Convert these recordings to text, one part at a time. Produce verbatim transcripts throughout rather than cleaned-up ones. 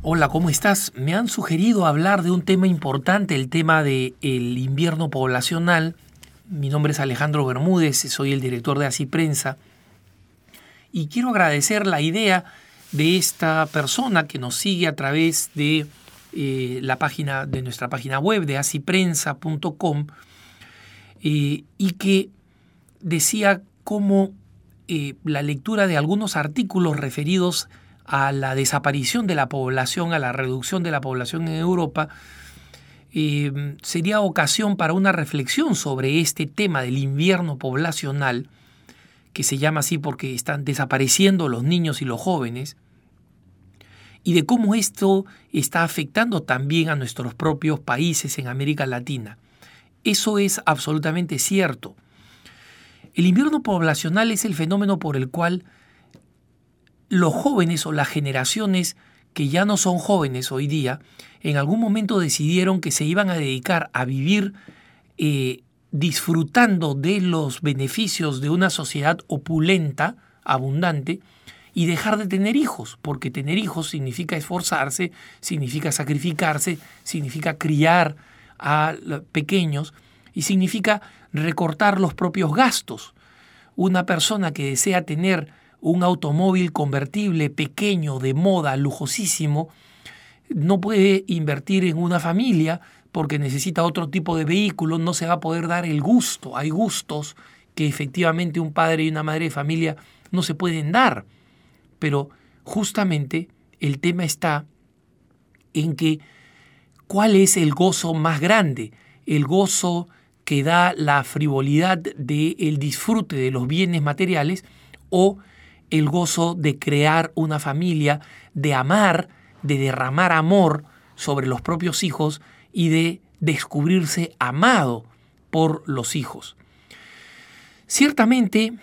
Hola, ¿cómo estás? Me han sugerido hablar de un tema importante, el tema del invierno poblacional. Mi nombre es Alejandro Bermúdez, soy el director de Así Prensa. Y quiero agradecer la idea de esta persona que nos sigue a través de eh, la página de nuestra página web de así prensa punto com eh, y que decía cómo eh, la lectura de algunos artículos referidos a la desaparición de la población, a la reducción de la población en Europa, eh, sería ocasión para una reflexión sobre este tema del invierno poblacional, que se llama así porque están desapareciendo los niños y los jóvenes, y de cómo esto está afectando también a nuestros propios países en América Latina. Eso es absolutamente cierto. El invierno poblacional es el fenómeno por el cual los jóvenes o las generaciones que ya no son jóvenes hoy día, en algún momento decidieron que se iban a dedicar a vivir eh, disfrutando de los beneficios de una sociedad opulenta, abundante, y dejar de tener hijos, porque tener hijos significa esforzarse, significa sacrificarse, significa criar a pequeños y significa recortar los propios gastos. Una persona que desea tener un automóvil convertible pequeño, de moda, lujosísimo, no puede invertir en una familia porque necesita otro tipo de vehículo, no se va a poder dar el gusto. Hay gustos que efectivamente un padre y una madre de familia no se pueden dar. Pero justamente el tema está en que ¿cuál es el gozo más grande? El gozo que da la frivolidad del disfrute de los bienes materiales o el gozo de crear una familia, de amar, de derramar amor sobre los propios hijos y de descubrirse amado por los hijos. Ciertamente,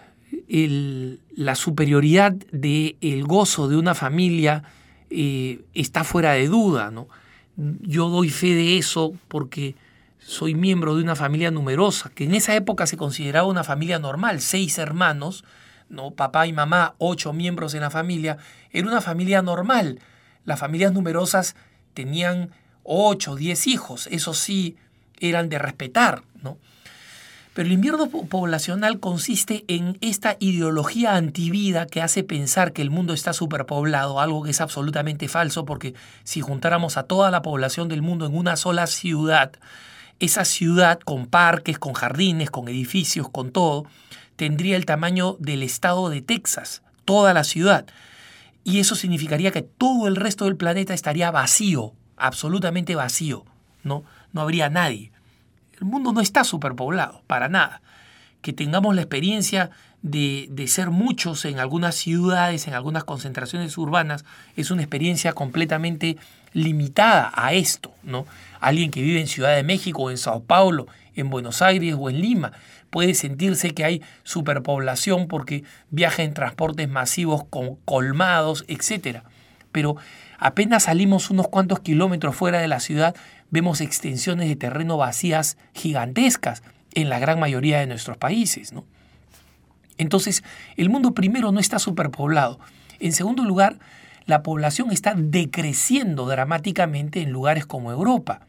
el, la superioridad del gozo de una familia eh, está fuera de duda, ¿no? Yo doy fe de eso porque soy miembro de una familia numerosa, que en esa época se consideraba una familia normal, seis hermanos, ¿no? Papá y mamá, ocho miembros en la familia, era una familia normal. Las familias numerosas tenían ocho, diez hijos, eso sí eran de respetar, ¿no? Pero el invierno poblacional consiste en esta ideología antivida que hace pensar que el mundo está superpoblado, algo que es absolutamente falso, porque si juntáramos a toda la población del mundo en una sola ciudad, esa ciudad con parques, con jardines, con edificios, con todo, tendría el tamaño del estado de Texas, toda la ciudad. Y eso significaría que todo el resto del planeta estaría vacío, absolutamente vacío, ¿no? No habría nadie. El mundo no está superpoblado, para nada. Que tengamos la experiencia de, de ser muchos en algunas ciudades, en algunas concentraciones urbanas, es una experiencia completamente limitada a esto, ¿no? Alguien que vive en Ciudad de México, en Sao Paulo, en Buenos Aires o en Lima, puede sentirse que hay superpoblación porque viaja en transportes masivos con colmados, etcétera. Pero apenas salimos unos cuantos kilómetros fuera de la ciudad, vemos extensiones de terreno vacías gigantescas en la gran mayoría de nuestros países, ¿no? Entonces, el mundo primero no está superpoblado. En segundo lugar, la población está decreciendo dramáticamente en lugares como Europa.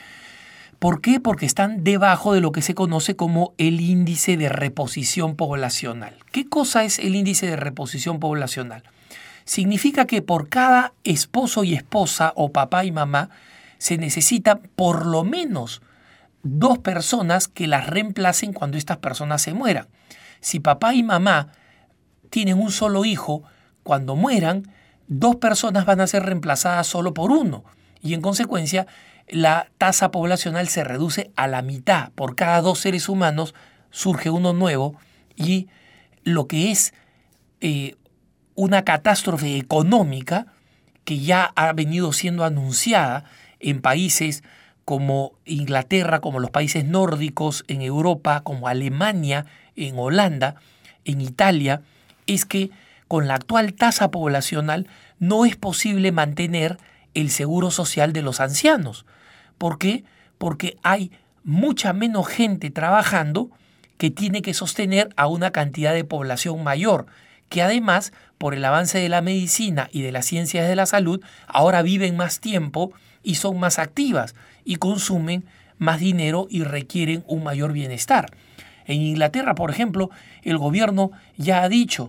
¿Por qué? Porque están debajo de lo que se conoce como el índice de reposición poblacional. ¿Qué cosa es el índice de reposición poblacional? Significa que por cada esposo y esposa o papá y mamá se necesita por lo menos dos personas que las reemplacen cuando estas personas se mueran. Si papá y mamá tienen un solo hijo, cuando mueran, dos personas van a ser reemplazadas solo por uno. Y en consecuencia, la tasa poblacional se reduce a la mitad. Por cada dos seres humanos surge uno nuevo y lo que es eh, una catástrofe económica que ya ha venido siendo anunciada en países como Inglaterra, como los países nórdicos en Europa, como Alemania, en Holanda, en Italia, es que con la actual tasa poblacional no es posible mantener el seguro social de los ancianos. ¿Por qué? Porque hay mucha menos gente trabajando que tiene que sostener a una cantidad de población mayor, que además, por el avance de la medicina y de las ciencias de la salud, ahora viven más tiempo y son más activas y consumen más dinero y requieren un mayor bienestar. En Inglaterra, por ejemplo, el gobierno ya ha dicho,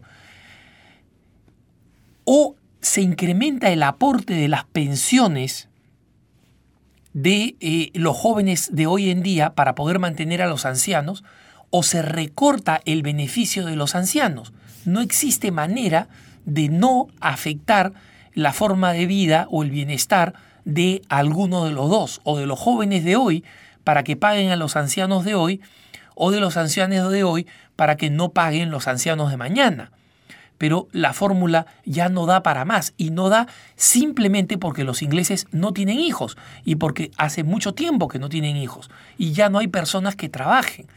o se incrementa el aporte de las pensiones de eh, los jóvenes de hoy en día para poder mantener a los ancianos, o se recorta el beneficio de los ancianos. No existe manera de no afectar la forma de vida o el bienestar de alguno de los dos, o de los jóvenes de hoy para que paguen a los ancianos de hoy, o de los ancianos de hoy para que no paguen los ancianos de mañana. Pero la fórmula ya no da para más, y no da simplemente porque los ingleses no tienen hijos y porque hace mucho tiempo que no tienen hijos y ya no hay personas que trabajen.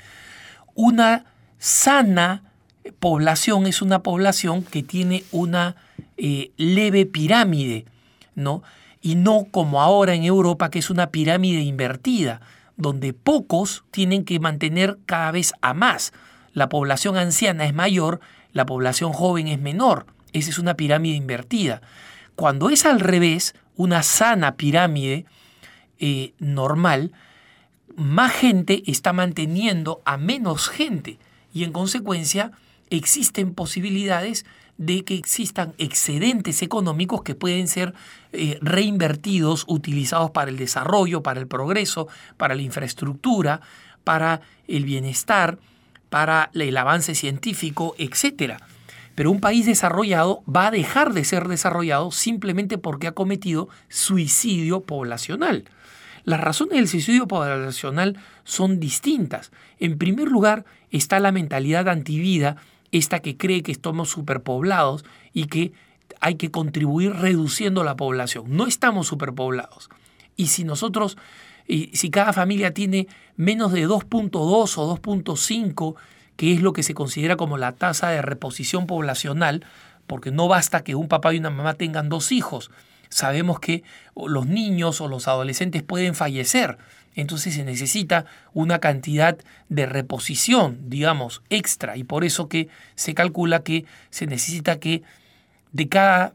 Una sana población es una población que tiene una eh, leve pirámide, ¿no? Y no como ahora en Europa, que es una pirámide invertida, donde pocos tienen que mantener cada vez a más. La población anciana es mayor, la población joven es menor. Esa es una pirámide invertida. Cuando es al revés, una sana pirámide eh, normal, más gente está manteniendo a menos gente y en consecuencia existen posibilidades de que existan excedentes económicos que pueden ser eh, reinvertidos, utilizados para el desarrollo, para el progreso, para la infraestructura, para el bienestar, para el avance científico, etcétera. Pero un país desarrollado va a dejar de ser desarrollado simplemente porque ha cometido suicidio poblacional. Las razones del suicidio poblacional son distintas. En primer lugar está la mentalidad antivida, esta que cree que estamos superpoblados y que hay que contribuir reduciendo la población. No estamos superpoblados. Y si nosotros, y si cada familia tiene menos de dos punto dos o dos punto cinco, que es lo que se considera como la tasa de reposición poblacional, porque no basta que un papá y una mamá tengan dos hijos. Sabemos que los niños o los adolescentes pueden fallecer. Entonces se necesita una cantidad de reposición, digamos, extra. Y por eso que se calcula que se necesita que de cada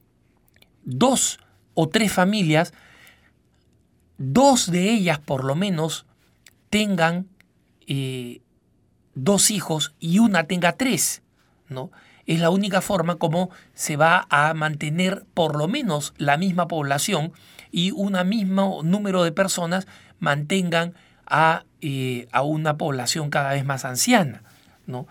dos o tres familias, dos de ellas por lo menos tengan eh, dos hijos y una tenga tres, ¿no? Es la única forma como se va a mantener por lo menos la misma población y un mismo número de personas mantengan a, eh, a una población cada vez más anciana, ¿no?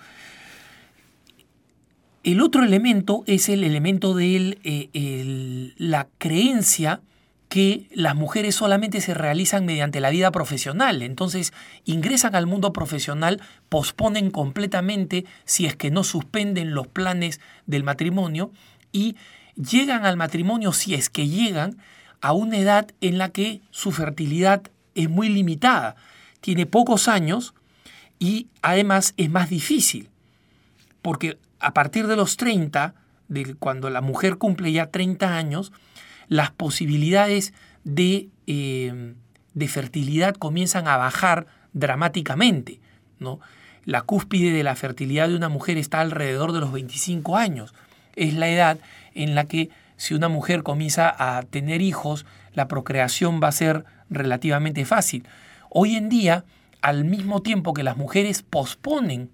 El otro elemento es el elemento de eh, la creencia que las mujeres solamente se realizan mediante la vida profesional. Entonces ingresan al mundo profesional, posponen completamente, si es que no suspenden los planes del matrimonio, y llegan al matrimonio, si es que llegan, a una edad en la que su fertilidad es muy limitada. Tiene pocos años y además es más difícil, porque a partir de los treinta, de cuando la mujer cumple ya treinta años, las posibilidades de, eh, de fertilidad comienzan a bajar dramáticamente, ¿no? La cúspide de la fertilidad de una mujer está alrededor de los veinticinco años. Es la edad en la que si una mujer comienza a tener hijos, la procreación va a ser relativamente fácil. Hoy en día, al mismo tiempo que las mujeres posponen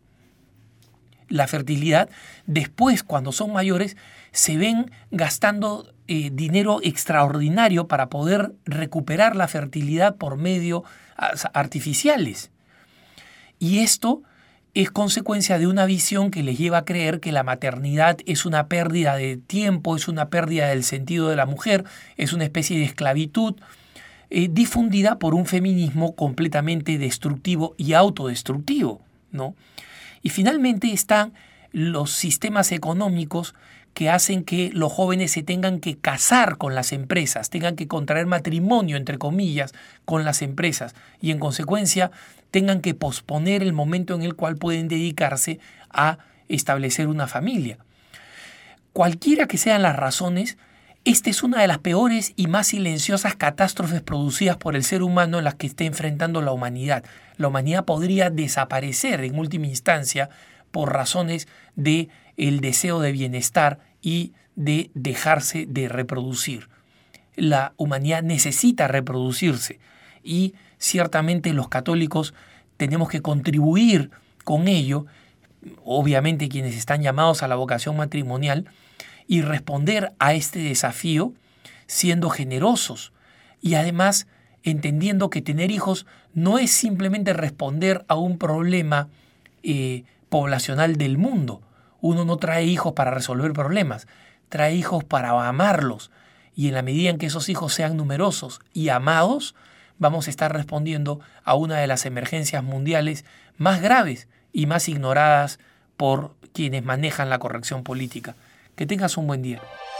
la fertilidad, después, cuando son mayores, se ven gastando eh, dinero extraordinario para poder recuperar la fertilidad por medios artificiales. Y esto es consecuencia de una visión que les lleva a creer que la maternidad es una pérdida de tiempo, es una pérdida del sentido de la mujer, es una especie de esclavitud eh, difundida por un feminismo completamente destructivo y autodestructivo, ¿no? Y finalmente están los sistemas económicos que hacen que los jóvenes se tengan que casar con las empresas, tengan que contraer matrimonio, entre comillas, con las empresas y en consecuencia tengan que posponer el momento en el cual pueden dedicarse a establecer una familia. Cualquiera que sean las razones, esta es una de las peores y más silenciosas catástrofes producidas por el ser humano en las que está enfrentando la humanidad. La humanidad podría desaparecer en última instancia por razones de el deseo de bienestar y de dejarse de reproducir. La humanidad necesita reproducirse y ciertamente los católicos tenemos que contribuir con ello, obviamente quienes están llamados a la vocación matrimonial, y responder a este desafío siendo generosos y además entendiendo que tener hijos no es simplemente responder a un problema eh, poblacional del mundo. Uno no trae hijos para resolver problemas, trae hijos para amarlos, y en la medida en que esos hijos sean numerosos y amados, vamos a estar respondiendo a una de las emergencias mundiales más graves y más ignoradas por quienes manejan la corrección política. Que tengas un buen día.